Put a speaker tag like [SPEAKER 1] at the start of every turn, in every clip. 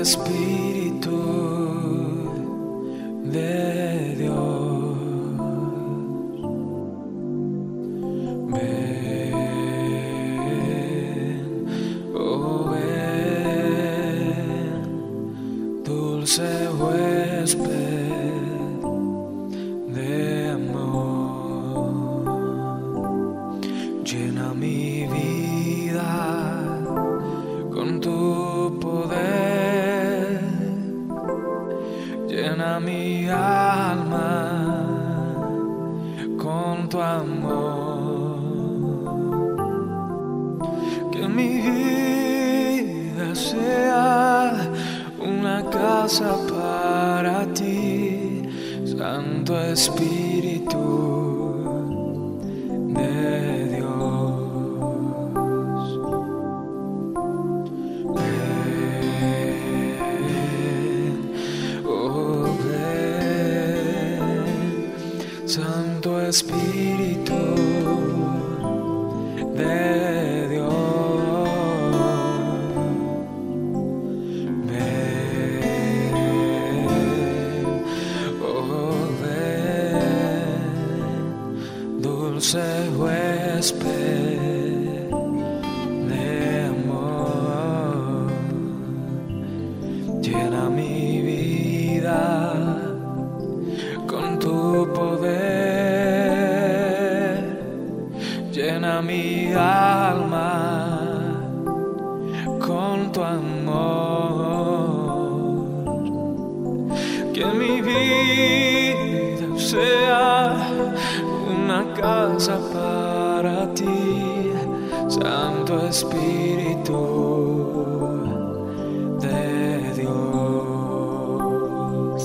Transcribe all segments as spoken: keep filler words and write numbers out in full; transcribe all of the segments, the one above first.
[SPEAKER 1] Espíritu de Dios, ven, oh ven, dulce huésped de amor, llena mi vida con tu poder, llena mi alma con tu amor, que mi vida sea una casa para ti, Santo Espíritu de Dios. Ven, oh ven, Santo Espíritu de Dios. Dulce huésped de amor, llena mi vida con tu poder, llena mi alma con tu amor, que mi vida sea una casa para ti, Santo Espíritu de Dios.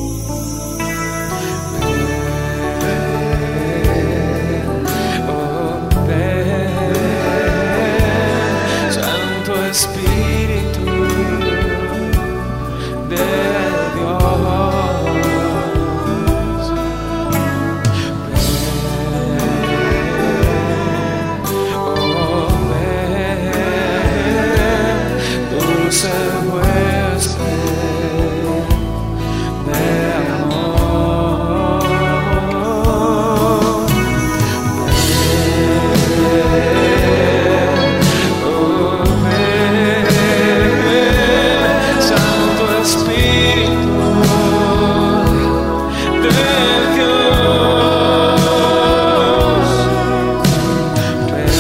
[SPEAKER 1] Ven, oh ven, Santo Espíritu de Dios. Dulce huésped de amor, ven, oh ven, Santo Espíritu de Dios, ven.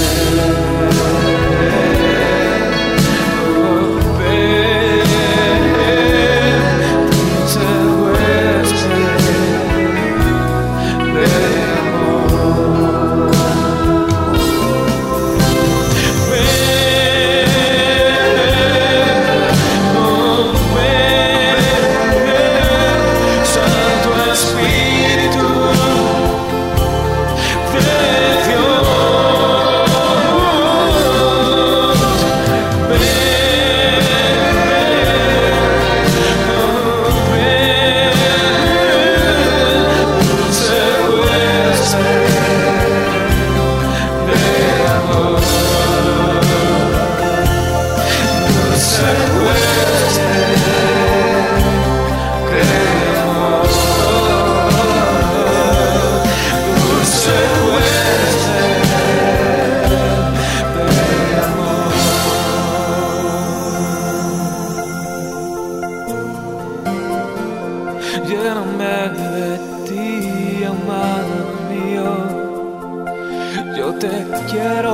[SPEAKER 1] Lléname de ti, amado mío, yo te quiero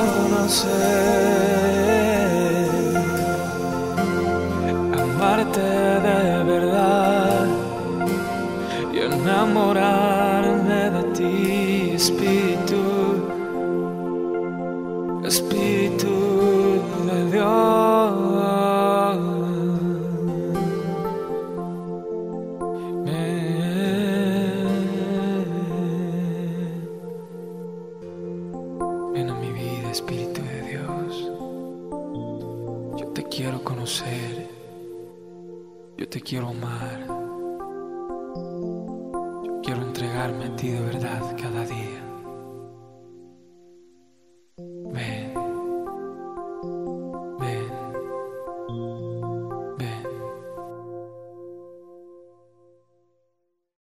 [SPEAKER 1] conocer, amarte de verdad y enamorarme de ti, Espíritu, Espíritu de Dios. Ven a mi vida, Espíritu de Dios. Yo te quiero conocer. Yo te quiero amar. Yo quiero entregarme a ti de verdad cada día.